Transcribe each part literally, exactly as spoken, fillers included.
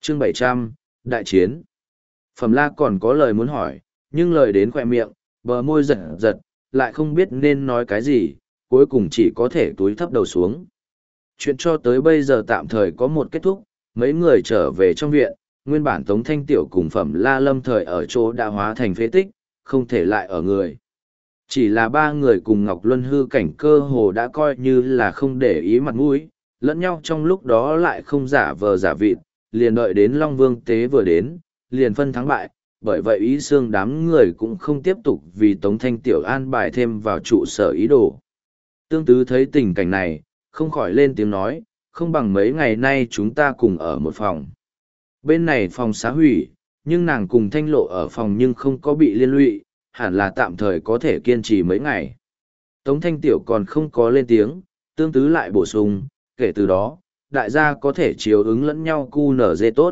chương bảy trăm, đại chiến. Phẩm La còn có lời muốn hỏi, nhưng lời đến khoe miệng, bờ môi giật giật, lại không biết nên nói cái gì, cuối cùng chỉ có thể túi thấp đầu xuống. Chuyện cho tới bây giờ tạm thời có một kết thúc, mấy người trở về trong viện, nguyên bản Tống Thanh Tiểu cùng Phẩm La lâm thời ở chỗ đã hóa thành phế tích, không thể lại ở người. Chỉ là ba người cùng Ngọc Luân hư cảnh cơ hồ đã coi như là không để ý mặt mũi, lẫn nhau trong lúc đó lại không giả vờ giả vịt, liền đợi đến Long Vương tế vừa đến, liền phân thắng bại, bởi vậy ý xương đám người cũng không tiếp tục vì Tống Thanh Tiểu an bài thêm vào trụ sở ý đồ. Tương Tứ thấy tình cảnh này, không khỏi lên tiếng nói, không bằng mấy ngày nay chúng ta cùng ở một phòng. Bên này phòng xá hủy, nhưng nàng cùng Thanh Lộ ở phòng nhưng không có bị liên lụy, hẳn là tạm thời có thể kiên trì mấy ngày. Tống Thanh Tiểu còn không có lên tiếng, Tương Tứ lại bổ sung, kể từ đó, đại gia có thể chiếu ứng lẫn nhau cu nở dê tốt.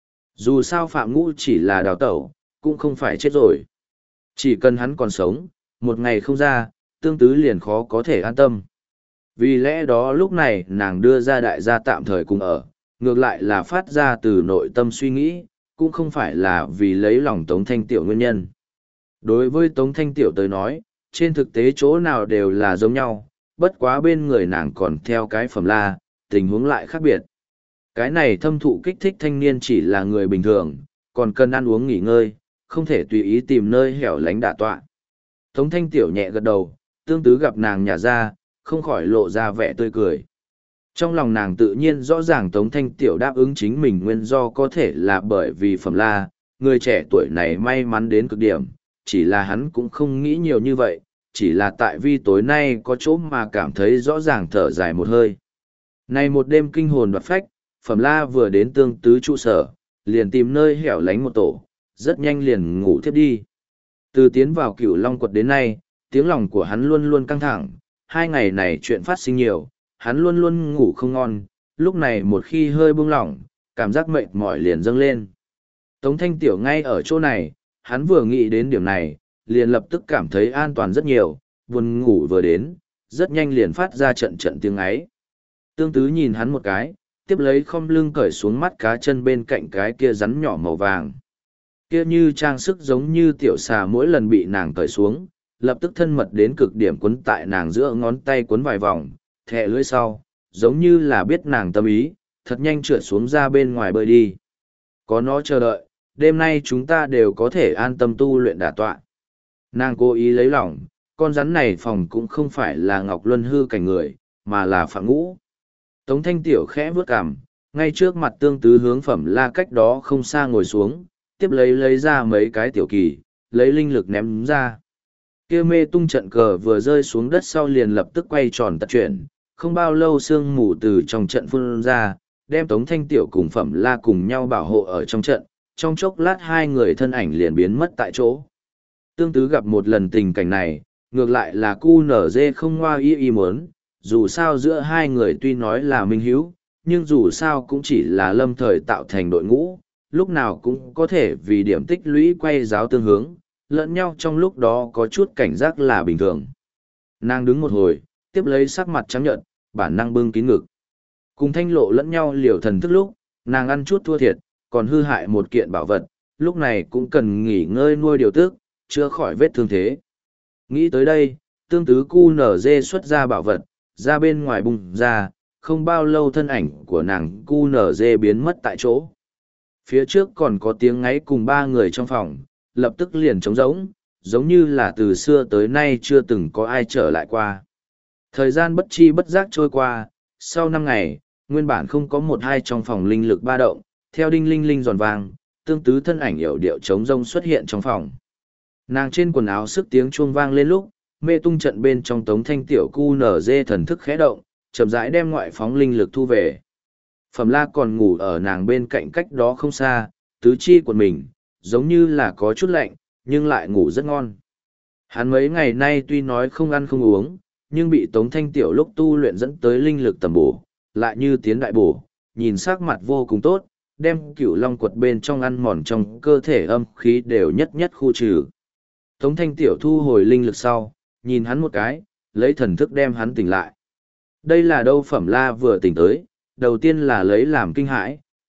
Dù sao Phạm Ngũ chỉ là đào tẩu, cũng không phải chết rồi. Chỉ cần hắn còn sống, một ngày không ra, Tương Tứ liền khó có thể an tâm. Vì lẽ đó lúc này nàng đưa ra đại gia tạm thời cùng ở, ngược lại là phát ra từ nội tâm suy nghĩ, cũng không phải là vì lấy lòng Tống Thanh Tiểu nguyên nhân. Đối với Tống Thanh Tiểu tới nói, trên thực tế chỗ nào đều là giống nhau, bất quá bên người nàng còn theo cái Phẩm La, tình huống lại khác biệt. Cái này thâm thụ kích thích thanh niên chỉ là người bình thường, còn cần ăn uống nghỉ ngơi, không thể tùy ý tìm nơi hẻo lánh đả tọa. Tống Thanh Tiểu nhẹ gật đầu, Tương Tứ gặp nàng nhả ra, không khỏi lộ ra vẻ tươi cười. Trong lòng nàng tự nhiên rõ ràng Tống Thanh Tiểu đáp ứng chính mình nguyên do có thể là bởi vì Phẩm La, người trẻ tuổi này may mắn đến cực điểm, chỉ là hắn cũng không nghĩ nhiều như vậy, chỉ là tại vì tối nay có chỗ mà cảm thấy rõ ràng thở dài một hơi. Này một đêm kinh hồn đoạt phách, Phẩm La vừa đến Tương Tứ trụ sở, liền tìm nơi hẻo lánh một tổ, rất nhanh liền ngủ thiếp đi. Từ tiến vào Cửu Long quật đến nay, tiếng lòng của hắn luôn luôn căng thẳng, hai ngày này chuyện phát sinh nhiều, hắn luôn luôn ngủ không ngon, lúc này một khi hơi buông lỏng, cảm giác mệt mỏi liền dâng lên. Tống Thanh Tiểu ngay ở chỗ này, hắn vừa nghĩ đến điểm này, liền lập tức cảm thấy an toàn rất nhiều, buồn ngủ vừa đến, rất nhanh liền phát ra trận trận tiếng ấy. Tương Tứ nhìn hắn một cái, tiếp lấy khom lưng cởi xuống mắt cá chân bên cạnh cái kia rắn nhỏ màu vàng. Kia như trang sức giống như tiểu xà mỗi lần bị nàng cởi xuống, lập tức thân mật đến cực điểm quấn tại nàng giữa ngón tay quấn vài vòng, thẹ lưỡi sau, giống như là biết nàng tâm ý, thật nhanh trượt xuống ra bên ngoài bơi đi. Có nó chờ đợi, đêm nay chúng ta đều có thể an tâm tu luyện đả tọa. Nàng cố ý lấy lòng, con rắn này phòng cũng không phải là Ngọc Luân hư cảnh người, mà là Phạm Ngũ. Tống Thanh Tiểu khẽ vướt cằm, ngay trước mặt Tương Tứ hướng Phẩm La cách đó không xa ngồi xuống, tiếp lấy lấy ra mấy cái tiểu kỳ, lấy linh lực ném ra. Kia mê tung trận cờ vừa rơi xuống đất sau liền lập tức quay tròn tật chuyển, không bao lâu sương mù từ trong trận phun ra, đem Tống Thanh Tiểu cùng Phẩm La cùng nhau bảo hộ ở trong trận, trong chốc lát hai người thân ảnh liền biến mất tại chỗ. Tương Tứ gặp một lần tình cảnh này, ngược lại là cu nở dê không ngoa y y muốn, dù sao giữa hai người tuy nói là minh hữu, nhưng dù sao cũng chỉ là lâm thời tạo thành đội ngũ, lúc nào cũng có thể vì điểm tích lũy quay giáo tương hướng, lẫn nhau trong lúc đó có chút cảnh giác là bình thường. Nàng đứng một hồi, tiếp lấy sắc mặt trắng nhợt, bản năng bưng kín ngực. Cùng Thanh Lộ lẫn nhau liều thần thức lúc, nàng ăn chút thua thiệt, còn hư hại một kiện bảo vật, lúc này cũng cần nghỉ ngơi nuôi điều tức, chữa khỏi vết thương thế. Nghĩ tới đây, Tương Tứ cu nở dê xuất ra bảo vật, ra bên ngoài bung ra, không bao lâu thân ảnh của nàng cu nở dê biến mất tại chỗ. Phía trước còn có tiếng ngáy cùng ba người trong phòng, lập tức liền trống rỗng, giống như là từ xưa tới nay chưa từng có ai trở lại qua. Thời gian bất chi bất giác trôi qua, sau năm ngày, nguyên bản không có một hai trong phòng linh lực ba động, theo đinh linh linh giòn vang, Tương Tứ thân ảnh yểu điệu trống rông xuất hiện trong phòng. Nàng trên quần áo sức tiếng chuông vang lên lúc, mê tung trận bên trong Tống Thanh Tiểu cu nở dê thần thức khẽ động, chậm rãi đem ngoại phóng linh lực thu về. Phẩm La còn ngủ ở nàng bên cạnh cách đó không xa, tứ chi của mình, giống như là có chút lạnh, nhưng lại ngủ rất ngon. Hắn mấy ngày nay tuy nói không ăn không uống, nhưng bị Tống Thanh Tiểu lúc tu luyện dẫn tới linh lực tầm bổ, lại như tiến đại bổ, nhìn sắc mặt vô cùng tốt, đem Cửu Long quật bên trong ăn mòn trong cơ thể âm khí đều nhất nhất khu trừ. Tống Thanh Tiểu thu hồi linh lực sau, nhìn hắn một cái, lấy thần thức đem hắn tỉnh lại. Đây là đâu Phẩm La vừa tỉnh tới, đầu tiên là lấy làm kinh hãi,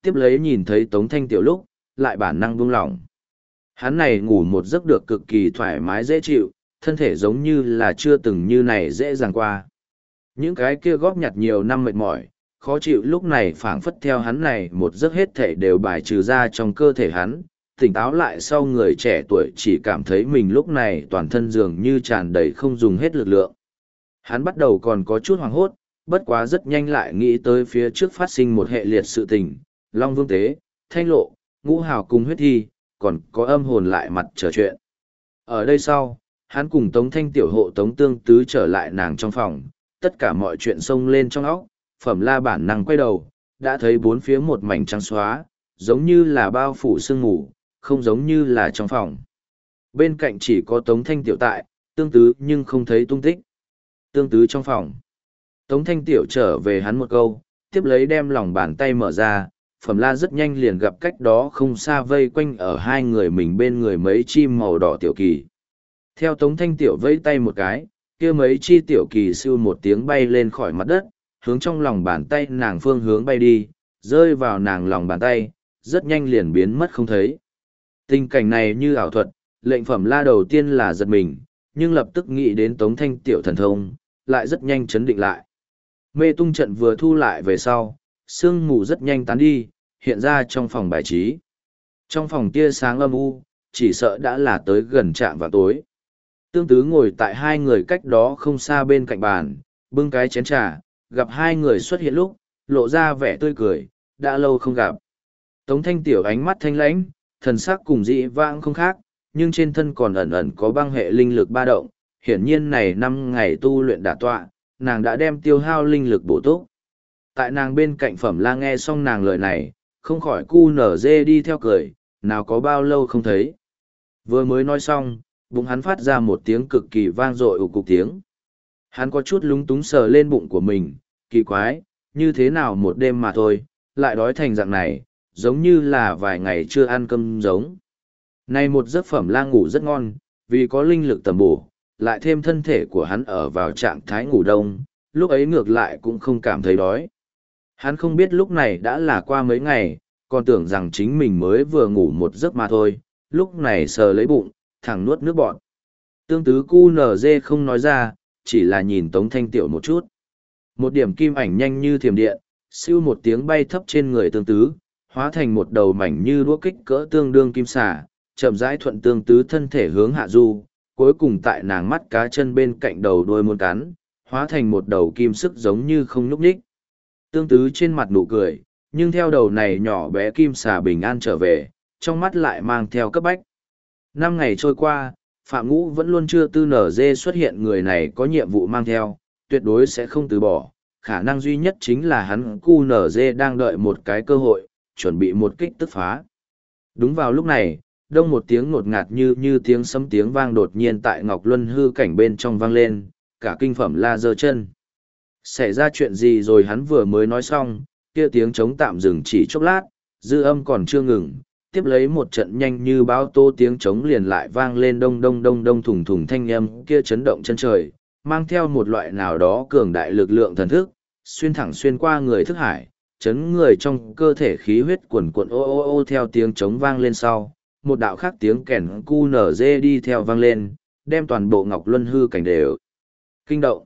tiếp lấy nhìn thấy Tống Thanh Tiểu lúc, lại bản năng buông lỏng. Hắn này ngủ một giấc được cực kỳ thoải mái dễ chịu, thân thể giống như là chưa từng như này dễ dàng qua. Những cái kia góp nhặt nhiều năm mệt mỏi, khó chịu lúc này phảng phất theo hắn này một giấc hết thể đều bài trừ ra trong cơ thể hắn, tỉnh táo lại sau người trẻ tuổi chỉ cảm thấy mình lúc này toàn thân dường như tràn đầy không dùng hết lực lượng. Hắn bắt đầu còn có chút hoảng hốt, bất quá rất nhanh lại nghĩ tới phía trước phát sinh một hệ liệt sự tình, Long Vương Tế, Thanh Lộ, Ngũ Hào cùng huyết thi, còn có âm hồn lại mặt trở chuyện. Ở đây sau, hắn cùng Tống Thanh Tiểu hộ Tống Tương Tứ trở lại nàng trong phòng, tất cả mọi chuyện xông lên trong óc, Phẩm La bản năng quay đầu, đã thấy bốn phía một mảnh trắng xóa, giống như là bao phủ sương mù, không giống như là trong phòng. Bên cạnh chỉ có Tống Thanh Tiểu tại, Tương Tứ nhưng không thấy tung tích. Tương Tứ trong phòng. Tống Thanh Tiểu trở về hắn một câu, tiếp lấy đem lòng bàn tay mở ra, Phẩm La rất nhanh liền gặp cách đó không xa vây quanh ở hai người mình bên người mấy chim màu đỏ tiểu kỳ. Theo Tống Thanh Tiểu vây tay một cái, kia mấy chi tiểu kỳ siêu một tiếng bay lên khỏi mặt đất, hướng trong lòng bàn tay nàng phương hướng bay đi, rơi vào nàng lòng bàn tay, rất nhanh liền biến mất không thấy. Tình cảnh này như ảo thuật, lệnh Phẩm La đầu tiên là giật mình, nhưng lập tức nghĩ đến Tống Thanh Tiểu thần thông, lại rất nhanh chấn định lại. Mê tung trận vừa thu lại về sau, sương mù rất nhanh tán đi, hiện ra trong phòng bài trí. Trong phòng tia sáng âm u, chỉ sợ đã là tới gần trạm vào tối. Tương Tứ ngồi tại hai người cách đó không xa bên cạnh bàn, bưng cái chén trà, gặp hai người xuất hiện lúc, lộ ra vẻ tươi cười, đã lâu không gặp. Tống Thanh Tiểu ánh mắt thanh lãnh, thần sắc cùng dị vãng không khác, nhưng trên thân còn ẩn ẩn có băng hệ linh lực ba động, hiển nhiên này năm ngày tu luyện đả tọa, nàng đã đem tiêu hao linh lực bổ túc. Tại nàng bên cạnh Phẩm La nghe xong nàng lời này, không khỏi cu nở dê đi theo cười, nào có bao lâu không thấy. Vừa mới nói xong, bụng hắn phát ra một tiếng cực kỳ vang dội ục cục tiếng. Hắn có chút lúng túng sờ lên bụng của mình, kỳ quái, như thế nào một đêm mà thôi, lại đói thành dạng này, giống như là vài ngày chưa ăn cơm giống. Này một giấc Phẩm La ngủ rất ngon, vì có linh lực tầm bổ, lại thêm thân thể của hắn ở vào trạng thái ngủ đông, lúc ấy ngược lại cũng không cảm thấy đói. Hắn không biết lúc này đã là qua mấy ngày, còn tưởng rằng chính mình mới vừa ngủ một giấc mà thôi, lúc này sờ lấy bụng, thẳng nuốt nước bọt. Tương Tứ cu nở dê không nói ra, chỉ là nhìn Tống Thanh Tiểu một chút. Một điểm kim ảnh nhanh như thiểm điện, siêu một tiếng bay thấp trên người Tương Tứ, hóa thành một đầu mảnh như đũa kích cỡ tương đương kim xà, chậm rãi thuận Tương Tứ thân thể hướng hạ du, cuối cùng tại nàng mắt cá chân bên cạnh đầu đuôi muôn cắn, hóa thành một đầu kim sức giống như không nhúc nhích. Tương Tứ trên mặt nụ cười, nhưng theo đầu này nhỏ bé kim xà bình an trở về, trong mắt lại mang theo cấp bách. Năm ngày trôi qua, Phạm Ngũ vẫn luôn chưa tư nở dê xuất hiện, người này có nhiệm vụ mang theo, tuyệt đối sẽ không từ bỏ. Khả năng duy nhất chính là hắn cu nở dê đang đợi một cái cơ hội, chuẩn bị một kích tức phá. Đúng vào lúc này, đông một tiếng ngột ngạt như như tiếng sấm tiếng vang đột nhiên tại Ngọc Luân hư cảnh bên trong vang lên, cả kinh Phẩm La giơ chân. Xảy ra chuyện gì rồi hắn vừa mới nói xong, kia tiếng trống tạm dừng chỉ chốc lát, dư âm còn chưa ngừng, tiếp lấy một trận nhanh như báo tô tiếng trống liền lại vang lên đông đông đông đông thùng thùng thanh âm kia chấn động chân trời, mang theo một loại nào đó cường đại lực lượng thần thức, xuyên thẳng xuyên qua người thức hải, chấn người trong cơ thể khí huyết quần cuộn ô ô ô theo tiếng trống vang lên sau, một đạo khác tiếng kèn cu nở dê đi theo vang lên, đem toàn bộ Ngọc Luân hư cảnh đều kinh động.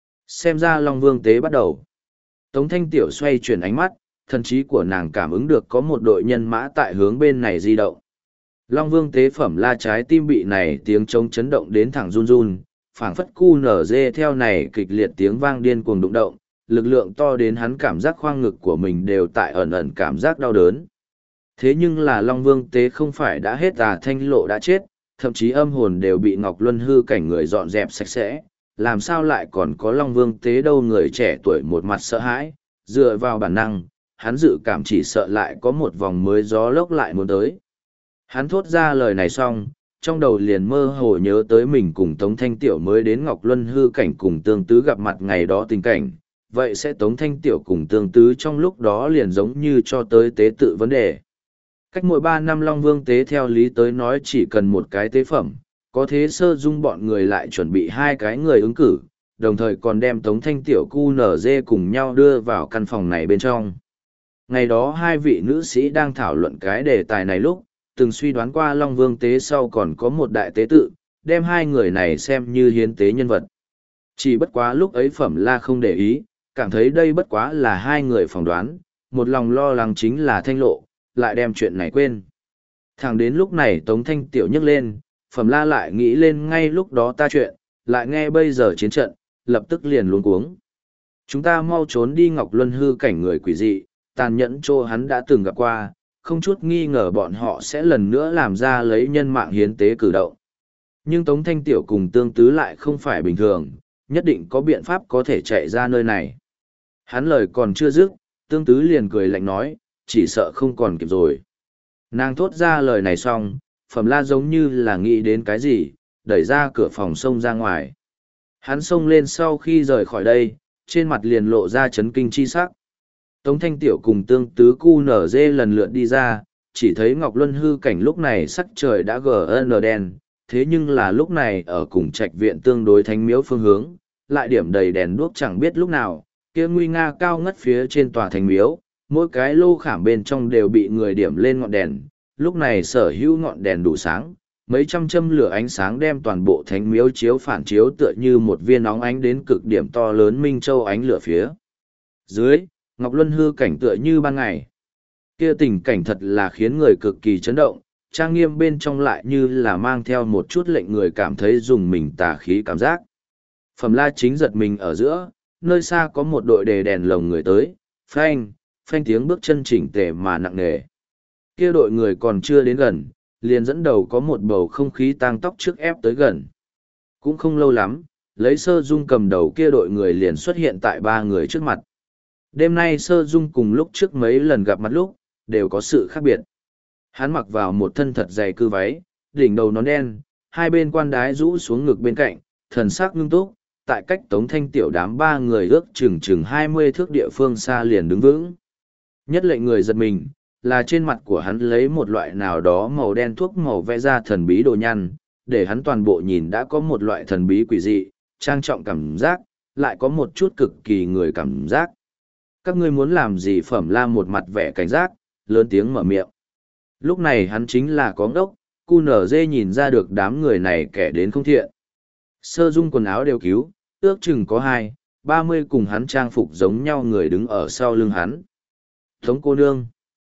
Xem ra Long Vương tế bắt đầu. Tống Thanh Tiểu xoay chuyển ánh mắt, thần trí của nàng cảm ứng được có một đội nhân mã tại hướng bên này di động. Long Vương tế Phẩm La trái tim bị này tiếng trống chấn động đến thẳng run run, phảng phất cu nở dê theo này kịch liệt tiếng vang điên cuồng đụng động, lực lượng to đến hắn cảm giác khoang ngực của mình đều tại ẩn ẩn cảm giác đau đớn. Thế nhưng là Long Vương tế không phải đã hết à, Thanh Lộ đã chết, thậm chí âm hồn đều bị Ngọc Luân hư cảnh người dọn dẹp sạch sẽ, làm sao lại còn có Long Vương tế đâu. Người trẻ tuổi một mặt sợ hãi, dựa vào bản năng, hắn dự cảm chỉ sợ lại có một vòng mới gió lốc lại muốn tới. Hắn thốt ra lời này xong, trong đầu liền mơ hồ nhớ tới mình cùng Tống Thanh Tiểu mới đến Ngọc Luân hư cảnh cùng Tương Tứ gặp mặt ngày đó tình cảnh, vậy sẽ Tống Thanh Tiểu cùng Tương Tứ trong lúc đó liền giống như cho tới tế tự vấn đề. Cách mỗi ba năm Long Vương tế theo lý tới nói chỉ cần một cái tế phẩm, có thế Sơ Dung bọn người lại chuẩn bị hai cái người ứng cử, đồng thời còn đem Tống Thanh Tiểu cu nở dê cùng nhau đưa vào căn phòng này bên trong. Ngày đó hai vị nữ sĩ đang thảo luận cái đề tài này lúc, từng suy đoán qua Long Vương tế sau còn có một đại tế tự, đem hai người này xem như hiến tế nhân vật. Chỉ bất quá lúc ấy Phẩm La không để ý, cảm thấy đây bất quá là hai người phỏng đoán, một lòng lo lắng chính là Thanh Lộ, lại đem chuyện này quên. Thẳng đến lúc này Tống Thanh Tiểu nhấc lên, Phẩm La lại nghĩ lên ngay lúc đó ta chuyện, lại nghe bây giờ chiến trận, lập tức liền luống cuống. Chúng ta mau trốn đi Ngọc Luân hư cảnh người quỷ dị, tàn nhẫn chỗ hắn đã từng gặp qua, không chút nghi ngờ bọn họ sẽ lần nữa làm ra lấy nhân mạng hiến tế cử động. Nhưng Tống Thanh Tiểu cùng Tương Tứ lại không phải bình thường, nhất định có biện pháp có thể chạy ra nơi này. Hắn lời còn chưa dứt, Tương Tứ liền cười lạnh nói, chỉ sợ không còn kịp rồi. Nàng thốt ra lời này xong, Phẩm La giống như là nghĩ đến cái gì, đẩy ra cửa phòng xông ra ngoài. Hắn xông lên sau khi rời khỏi đây, trên mặt liền lộ ra chấn kinh chi sắc. Tống Thanh Tiểu cùng Tương Tứ cu nở dê lần lượt đi ra, chỉ thấy Ngọc Luân hư cảnh lúc này sắc trời đã gn đen, thế nhưng là lúc này ở cùng trạch viện tương đối thánh miếu phương hướng, lại điểm đầy đèn đuốc chẳng biết lúc nào, kia nguy nga cao ngất phía trên tòa thánh miếu, mỗi cái lô khảm bên trong đều bị người điểm lên ngọn đèn, lúc này sở hữu ngọn đèn đủ sáng, mấy trăm châm lửa ánh sáng đem toàn bộ thánh miếu chiếu phản chiếu tựa như một viên óng ánh đến cực điểm to lớn minh châu ánh lửa phía dưới. Ngọc Luân hư cảnh tựa như ban ngày. Kia tình cảnh thật là khiến người cực kỳ chấn động, trang nghiêm bên trong lại như là mang theo một chút lệnh người cảm thấy dùng mình tà khí cảm giác. Phẩm La chính giật mình ở giữa, nơi xa có một đội đề đèn lồng người tới, phanh, phanh tiếng bước chân chỉnh tề mà nặng nề. Kia đội người còn chưa đến gần, liền dẫn đầu có một bầu không khí tang tóc trước ép tới gần. Cũng không lâu lắm, lấy Sơ Dung cầm đầu kia đội người liền xuất hiện tại ba người trước mặt. Đêm nay Sơ Dung cùng lúc trước mấy lần gặp mặt lúc, đều có sự khác biệt. Hắn mặc vào một thân thật dày cư váy, đỉnh đầu nón đen, hai bên quan đái rũ xuống ngực bên cạnh, thần sắc ngưng túc, tại cách Tống Thanh Tiểu đám ba người ước chừng chừng hai mươi thước địa phương xa liền đứng vững. Nhất lệnh người giật mình, là trên mặt của hắn lấy một loại nào đó màu đen thuốc màu vẽ ra thần bí đồ nhăn, để hắn toàn bộ nhìn đã có một loại thần bí quỷ dị, trang trọng cảm giác, lại có một chút cực kỳ người cảm giác. Các ngươi muốn làm gì? Phẩm La một mặt vẻ cảnh giác, lớn tiếng mở miệng. Lúc này hắn chính là có ngốc, cu nở dê nhìn ra được đám người này kẻ đến không thiện. Sơ Dung quần áo đều cứu, ước chừng có hai, ba mươi cùng hắn trang phục giống nhau người đứng ở sau lưng hắn. Tống cô nương.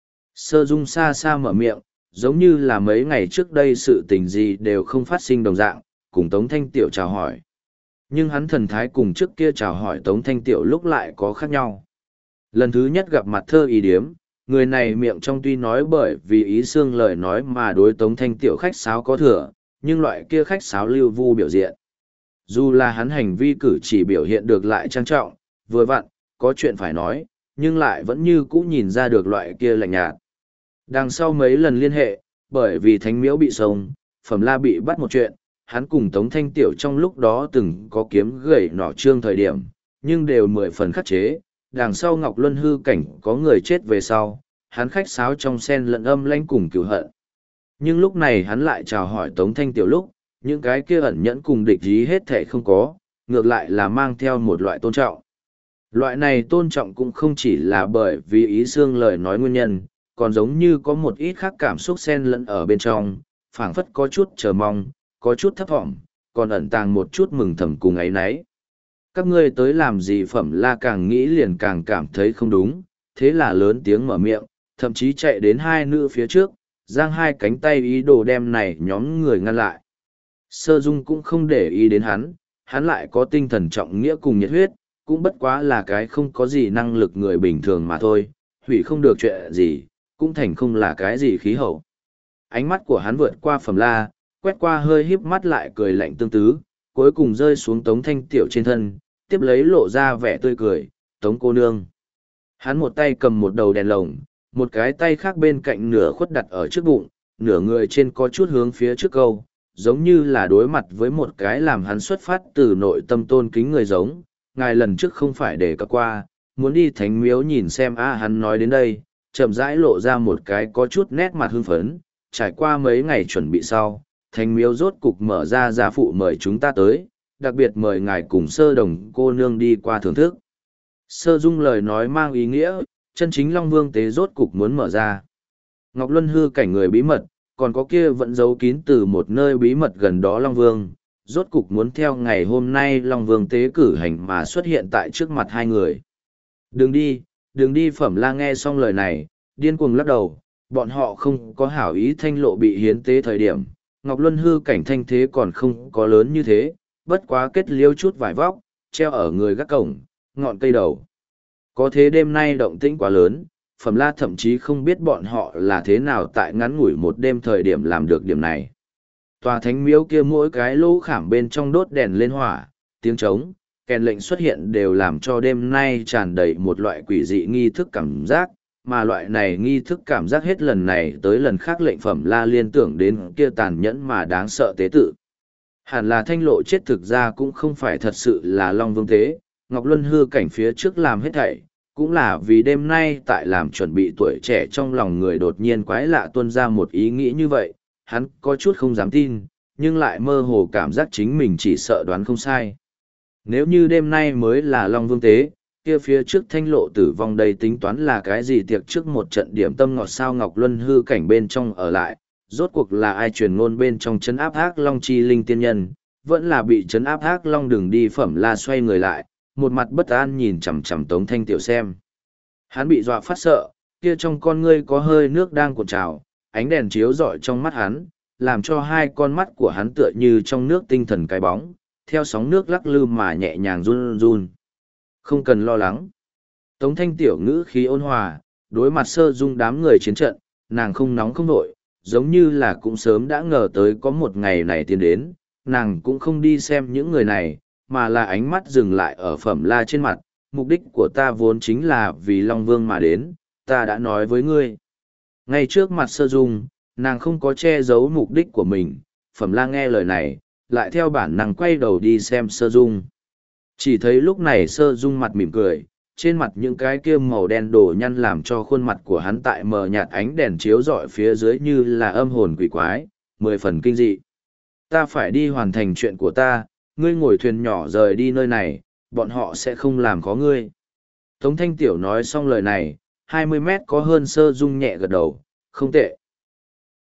Sơ Dung xa xa mở miệng, giống như là mấy ngày trước đây sự tình gì đều không phát sinh đồng dạng, cùng Tống Thanh Tiểu chào hỏi. Nhưng hắn thần thái cùng trước kia chào hỏi Tống Thanh Tiểu lúc lại có khác nhau. Lần thứ nhất gặp mặt thơ ý điếm, người này miệng trong tuy nói bởi vì ý xương lời nói mà đối Tống Thanh Tiểu khách sáo có thừa, nhưng loại kia khách sáo lưu vu biểu diện. Dù là hắn hành vi cử chỉ biểu hiện được lại trang trọng, vừa vặn, có chuyện phải nói, nhưng lại vẫn như cũ nhìn ra được loại kia lạnh nhạt. Đằng sau mấy lần liên hệ, bởi vì Thánh Miếu bị sông, Phẩm La bị bắt một chuyện, hắn cùng Tống Thanh Tiểu trong lúc đó từng có kiếm gậy nỏ trương thời điểm, nhưng đều mười phần khắc chế. Đằng sau Ngọc Luân hư cảnh có người chết về sau, hắn khách sáo trong sen lẫn âm lãnh cùng cửu hận. Nhưng lúc này hắn lại chào hỏi Tống Thanh Tiểu lúc, những cái kia ẩn nhẫn cùng địch ý hết thể không có, ngược lại là mang theo một loại tôn trọng. Loại này tôn trọng cũng không chỉ là bởi vì ý xương lời nói nguyên nhân, còn giống như có một ít khác cảm xúc xen lẫn ở bên trong, phảng phất có chút chờ mong, có chút thấp thỏm, còn ẩn tàng một chút mừng thầm cùng ấy nấy. Các ngươi tới làm gì? Phẩm La càng nghĩ liền càng cảm thấy không đúng, thế là lớn tiếng mở miệng, thậm chí chạy đến hai nữ phía trước, giang hai cánh tay ý đồ đem này nhóm người ngăn lại. Sơ Dung cũng không để ý đến hắn, hắn lại có tinh thần trọng nghĩa cùng nhiệt huyết, cũng bất quá là cái không có gì năng lực người bình thường mà thôi, hủy không được chuyện gì, cũng thành không là cái gì khí hậu. Ánh mắt của hắn vượt qua Phẩm La, quét qua hơi híp mắt lại cười lạnh tương tứ, cuối cùng rơi xuống Tống Thanh Tiểu trên thân, tiếp lấy lộ ra vẻ tươi cười, Tống cô nương. Hắn một tay cầm một đầu đèn lồng, một cái tay khác bên cạnh nửa khuất đặt ở trước bụng, nửa người trên có chút hướng phía trước câu, giống như là đối mặt với một cái làm hắn xuất phát từ nội tâm tôn kính người giống. Ngài lần trước không phải để cập qua, muốn đi Thánh Miếu nhìn xem. A hắn nói đến đây, chậm rãi lộ ra một cái có chút nét mặt hưng phấn, trải qua mấy ngày chuẩn bị sau, Thánh Miếu rốt cục mở ra gia phụ mời chúng ta tới, đặc biệt mời ngài cùng Sơ Đồng cô nương đi qua thưởng thức. Sơ Dung lời nói mang ý nghĩa, chân chính Long Vương tế rốt cục muốn mở ra. Ngọc Luân hư cảnh người bí mật, còn có kia vẫn giấu kín từ một nơi bí mật gần đó Long Vương, rốt cục muốn theo ngày hôm nay Long Vương tế cử hành mà xuất hiện tại trước mặt hai người. Đừng đi, đừng đi. Phẩm La nghe xong lời này, điên cuồng lắc đầu, bọn họ không có hảo ý thanh lộ bị hiến tế thời điểm. Ngọc Luân hư cảnh thanh thế còn không có lớn như thế, bất quá kết liêu chút vải vóc, treo ở người gác cổng, ngọn cây đầu. Có thế đêm nay động tĩnh quá lớn, Phẩm La thậm chí không biết bọn họ là thế nào tại ngắn ngủi một đêm thời điểm làm được điểm này. Tòa thánh miếu kia mỗi cái lỗ khảm bên trong đốt đèn lên hỏa, tiếng trống, kèn lệnh xuất hiện đều làm cho đêm nay tràn đầy một loại quỷ dị nghi thức cảm giác, mà loại này nghi thức cảm giác hết lần này tới lần khác lệnh Phẩm La liên tưởng đến kia tàn nhẫn mà đáng sợ tế tự. Hẳn là thanh lộ chết thực ra cũng không phải thật sự là Long Vương tế, Ngọc Luân hư cảnh phía trước làm hết thảy, cũng là vì đêm nay tại làm chuẩn bị tuổi trẻ trong lòng người đột nhiên quái lạ tuôn ra một ý nghĩ như vậy, hắn có chút không dám tin, nhưng lại mơ hồ cảm giác chính mình chỉ sợ đoán không sai. Nếu như đêm nay mới là Long Vương tế, kia phía trước thanh lộ tử vong đây tính toán là cái gì tiệc trước một trận điểm tâm ngọt sao Ngọc Luân hư cảnh bên trong ở lại, rốt cuộc là ai truyền ngôn bên trong chấn áp ác Long chi linh tiên nhân, vẫn là bị chấn áp ác Long đừng đi. Phẩm La xoay người lại, một mặt bất an nhìn chằm chằm Tống Thanh Tiểu xem. Hắn bị dọa phát sợ, kia trong con ngươi có hơi nước đang cuộn trào, ánh đèn chiếu rọi trong mắt hắn, làm cho hai con mắt của hắn tựa như trong nước tinh thần cái bóng, theo sóng nước lắc lư mà nhẹ nhàng run run. Không cần lo lắng. Tống Thanh Tiểu ngữ khí ôn hòa, đối mặt Sơ Dung đám người chiến trận, nàng không nóng không nổi, giống như là cũng sớm đã ngờ tới có một ngày này tiến đến, nàng cũng không đi xem những người này, mà là ánh mắt dừng lại ở Phẩm La trên mặt, mục đích của ta vốn chính là vì Long Vương mà đến, ta đã nói với ngươi. Ngay trước mặt Sơ Dung, nàng không có che giấu mục đích của mình, Phẩm La nghe lời này, lại theo bản năng quay đầu đi xem Sơ Dung. Chỉ thấy lúc này Sơ Dung mặt mỉm cười, trên mặt những cái kia màu đen đổ nhăn làm cho khuôn mặt của hắn tại mờ nhạt ánh đèn chiếu rọi phía dưới như là âm hồn quỷ quái, mười phần kinh dị. Ta phải đi hoàn thành chuyện của ta, ngươi ngồi thuyền nhỏ rời đi nơi này, bọn họ sẽ không làm khó ngươi. Tống Thanh Tiểu nói xong lời này, hai mươi mét có hơn Sơ Dung nhẹ gật đầu, không tệ.